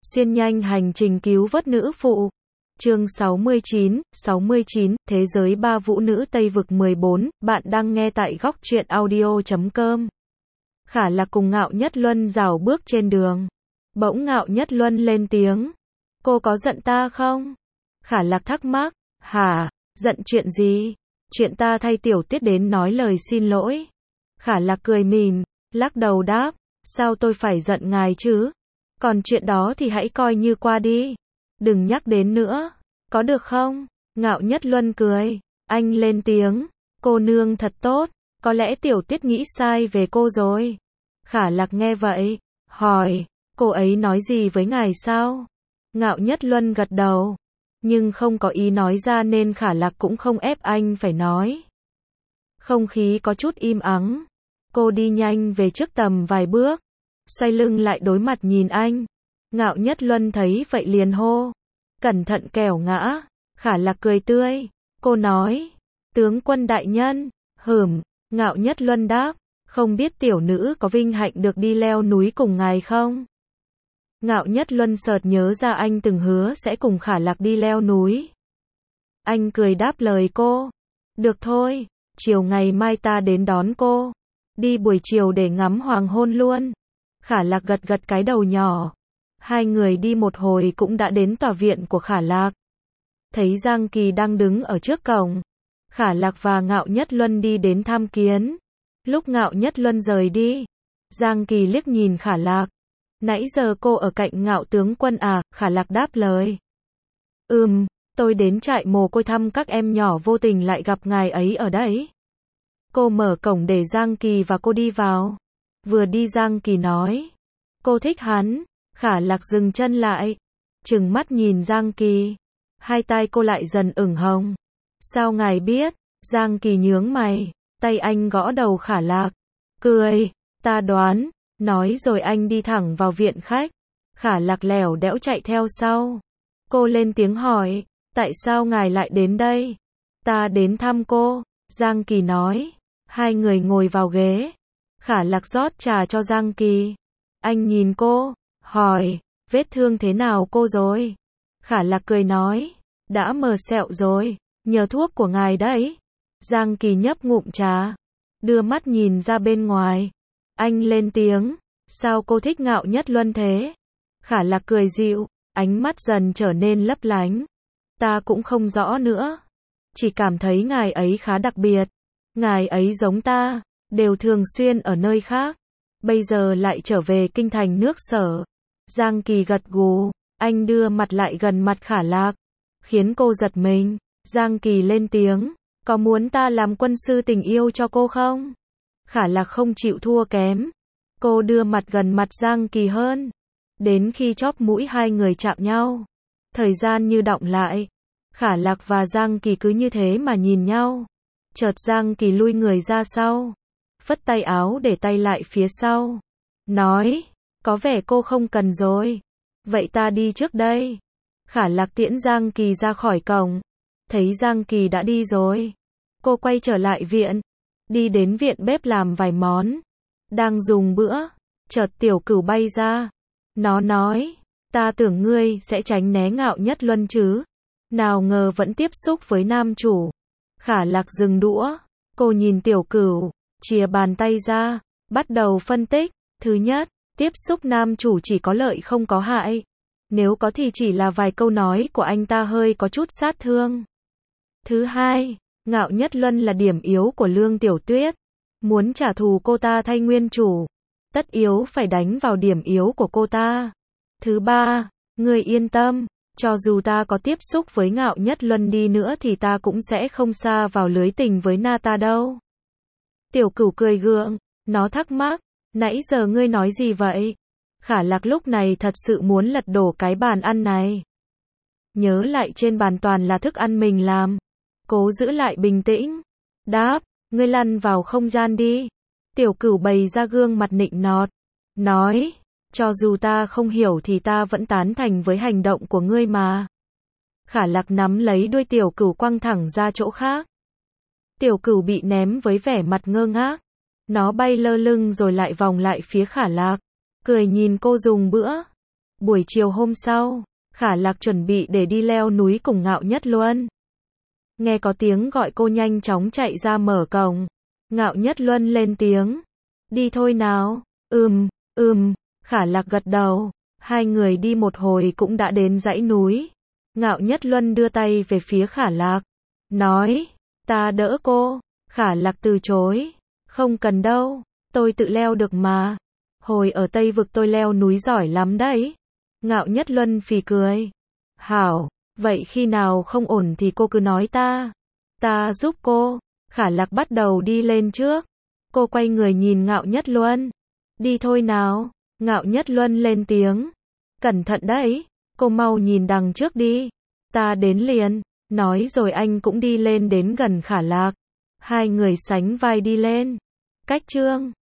Xuyên nhanh hành trình cứu vớt nữ phụ. Chương 69, Thế giới ba vũ nữ Tây vực 14, bạn đang nghe tại góc truyện audio.com. Khả Lạc cùng Ngạo Nhất Luân rảo bước trên đường. Bỗng Ngạo Nhất Luân lên tiếng. Cô có giận ta không? Khả Lạc thắc mắc. Hả, giận chuyện gì? Chuyện ta thay Tiểu Tuyết đến nói lời xin lỗi. Khả Lạc cười mỉm, lắc đầu đáp. Sao tôi phải giận ngài chứ? Còn chuyện đó thì hãy coi như qua đi. Đừng nhắc đến nữa. Có được không? Ngạo Nhất Luân cười. Anh lên tiếng. Cô nương thật tốt. Có lẽ Tiểu Tuyết nghĩ sai về cô rồi. Khả Lạc nghe vậy. Hỏi. Cô ấy nói gì với ngài sao? Ngạo Nhất Luân gật đầu. Nhưng không có ý nói ra nên Khả Lạc cũng không ép anh phải nói. Không khí có chút im ắng. Cô đi nhanh về trước tầm vài bước. Xoay lưng lại đối mặt nhìn anh. Ngạo Nhất Luân thấy vậy liền hô. Cẩn thận kẻo ngã. Khả Lạc cười tươi. Cô nói. Tướng quân đại nhân. Ngạo Nhất Luân đáp. Không biết tiểu nữ có vinh hạnh được đi leo núi cùng ngài không? Ngạo Nhất Luân chợt nhớ ra anh từng hứa sẽ cùng Khả Lạc đi leo núi. Anh cười đáp lời cô. Được thôi, chiều ngày mai ta đến đón cô. Đi buổi chiều để ngắm hoàng hôn luôn. Khả Lạc gật gật cái đầu nhỏ. Hai người đi một hồi cũng đã đến tòa viện của Khả Lạc. Thấy Giang Kỳ đang đứng ở trước cổng. Khả Lạc và Ngạo Nhất Luân đi đến tham kiến. Lúc Ngạo Nhất Luân rời đi, Giang Kỳ liếc nhìn Khả Lạc. Nãy giờ cô ở cạnh Ngạo tướng quân à? Khả Lạc đáp lời. Tôi đến trại mồ côi thăm các em nhỏ vô tình lại gặp ngài ấy ở đấy. Cô mở cổng để Giang Kỳ và cô đi vào. Vừa đi Giang Kỳ nói. Cô thích hắn. Khả Lạc dừng chân lại. Trừng mắt nhìn Giang Kỳ. Hai tay cô lại dần ửng hồng. Sao ngài biết? Giang Kỳ nhướng mày. Tay anh gõ đầu Khả Lạc. Cười. Ta đoán. Nói rồi anh đi thẳng vào viện khách. Khả Lạc lẻo đẽo chạy theo sau. Cô lên tiếng hỏi. Tại sao ngài lại đến đây? Ta đến thăm cô. Giang Kỳ nói. Hai người ngồi vào ghế. Khả Lạc rót trà cho Giang Kỳ. Anh nhìn cô. Hỏi. Vết thương thế nào cô rồi? Khả Lạc cười nói. Đã mờ sẹo rồi. Nhờ thuốc của ngài đấy. Giang Kỳ nhấp ngụm trà. Đưa mắt nhìn ra bên ngoài. Anh lên tiếng. Sao cô thích Ngạo Nhất Luân thế? Khả Lạc cười dịu. Ánh mắt dần trở nên lấp lánh. Ta cũng không rõ nữa. Chỉ cảm thấy ngài ấy khá đặc biệt. Ngài ấy giống ta. Đều thường xuyên ở nơi khác. Bây giờ lại trở về kinh thành nước Sở. Giang Kỳ gật gù. Anh đưa mặt lại gần mặt Khả Lạc. Khiến cô giật mình. Giang Kỳ lên tiếng. Có muốn ta làm quân sư tình yêu cho cô không? Khả Lạc không chịu thua kém. Cô đưa mặt gần mặt Giang Kỳ hơn. Đến khi chóp mũi hai người chạm nhau. Thời gian như đọng lại. Khả Lạc và Giang Kỳ cứ như thế mà nhìn nhau. Chợt Giang Kỳ lui người ra sau. Phất tay áo để tay lại phía sau. Nói. Có vẻ cô không cần rồi. Vậy ta đi trước đây. Khả Lạc tiễn Giang Kỳ ra khỏi cổng. Thấy Giang Kỳ đã đi rồi. Cô quay trở lại viện. Đi đến viện bếp làm vài món. Đang dùng bữa. Chợt Tiểu Cửu bay ra. Nó nói. Ta tưởng ngươi sẽ tránh né Ngạo Nhất Luân chứ. Nào ngờ vẫn tiếp xúc với nam chủ. Khả Lạc dừng đũa. Cô nhìn Tiểu Cửu. Chìa bàn tay ra. Bắt đầu phân tích. Thứ nhất. Tiếp xúc nam chủ chỉ có lợi không có hại. Nếu có thì chỉ là vài câu nói của anh ta hơi có chút sát thương. Thứ hai. Ngạo Nhất Luân là điểm yếu của Lương Tiểu Tuyết. Muốn trả thù cô ta thay nguyên chủ. Tất yếu phải đánh vào điểm yếu của cô ta. Thứ ba. Ngươi yên tâm. Cho dù ta có tiếp xúc với Ngạo Nhất Luân đi nữa thì ta cũng sẽ không sa vào lưới tình với na ta đâu. Tiểu Cửu cười gượng. Nó thắc mắc. Nãy giờ ngươi nói gì vậy? Khả Lạc lúc này thật sự muốn lật đổ cái bàn ăn này. Nhớ lại trên bàn toàn là thức ăn mình làm. Cố giữ lại bình tĩnh. Đáp. Ngươi lăn vào không gian đi. Tiểu Cửu bày ra gương mặt nịnh nọt. Nói. Cho dù ta không hiểu thì ta vẫn tán thành với hành động của ngươi mà. Khả Lạc nắm lấy đuôi Tiểu Cửu quăng thẳng ra chỗ khác. Tiểu Cửu bị ném với vẻ mặt ngơ ngác. Nó bay lơ lửng rồi lại vòng lại phía Khả Lạc. Cười nhìn cô dùng bữa. Buổi chiều hôm sau, Khả Lạc chuẩn bị để đi leo núi cùng Ngạo Nhất Luân. Nghe có tiếng gọi cô nhanh chóng chạy ra mở cổng. Ngạo Nhất Luân lên tiếng. Đi thôi nào. Khả Lạc gật đầu. Hai người đi một hồi cũng đã đến dãy núi. Ngạo Nhất Luân đưa tay về phía Khả Lạc. Nói, ta đỡ cô. Khả Lạc từ chối. Không cần đâu, tôi tự leo được mà. Hồi ở Tây Vực tôi leo núi giỏi lắm đấy. Ngạo Nhất Luân phì cười. Hảo, vậy khi nào không ổn thì cô cứ nói ta giúp cô. Khả Lạc bắt đầu đi lên trước. Cô quay người nhìn Ngạo Nhất Luân. Đi thôi nào. Ngạo Nhất Luân lên tiếng. Cẩn thận đấy, cô mau nhìn đằng trước đi. Ta đến liền. Nói rồi anh cũng đi lên đến gần Khả Lạc. Hai người sánh vai đi lên. Cách chương